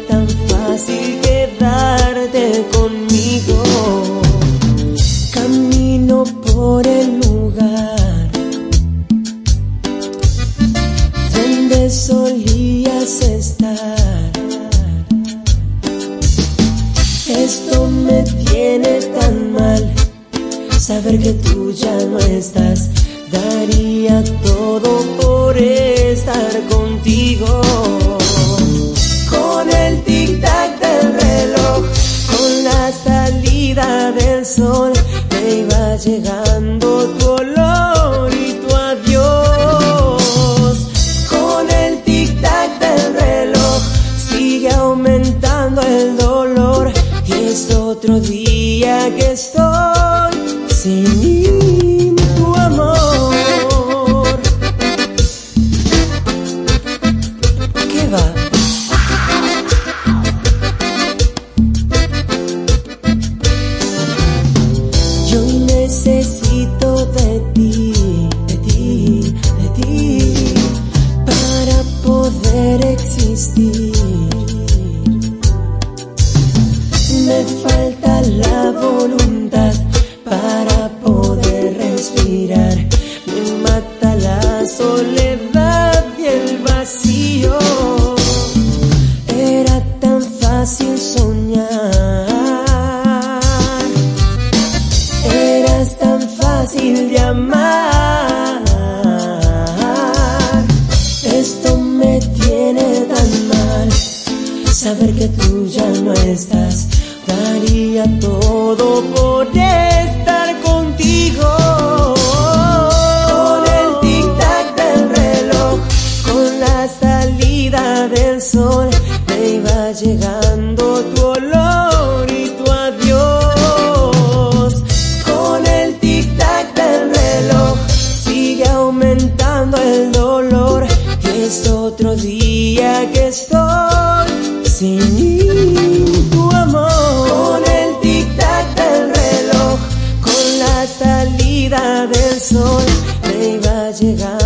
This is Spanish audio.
tan fácil quedarte conmigo. Camino por el lugar donde solías estar. Esto me tiene tan mal, saber que tú ya no estás. Daría todo por estar contigo. Con el tic-tac del reloj, con la salida del sol, me iba llegando tu olor y tu adiós. Con el tic-tac del reloj, sigue aumentando el dolor, y es otro día que estoy sin tu amor. ¿Qué va? Yo necesito de ti, para poder existir. Me falta la voluntad para poder respirar. Me mata la soledad y el vacío. Era tan fácil soñar, eras tan fácil de amar. Esto me tiene tan mal, saber que tú ya no estás. Daría todo por estar contigo. Con el tic-tac del reloj, con la salida del sol, me iba llegando tu olor y tu adiós. Con el tic-tac del reloj, sigue aumentando el dolor, y es otro día que estoy sin tu amor. Con el tic-tac del reloj, con la salida del sol, me iba a llegar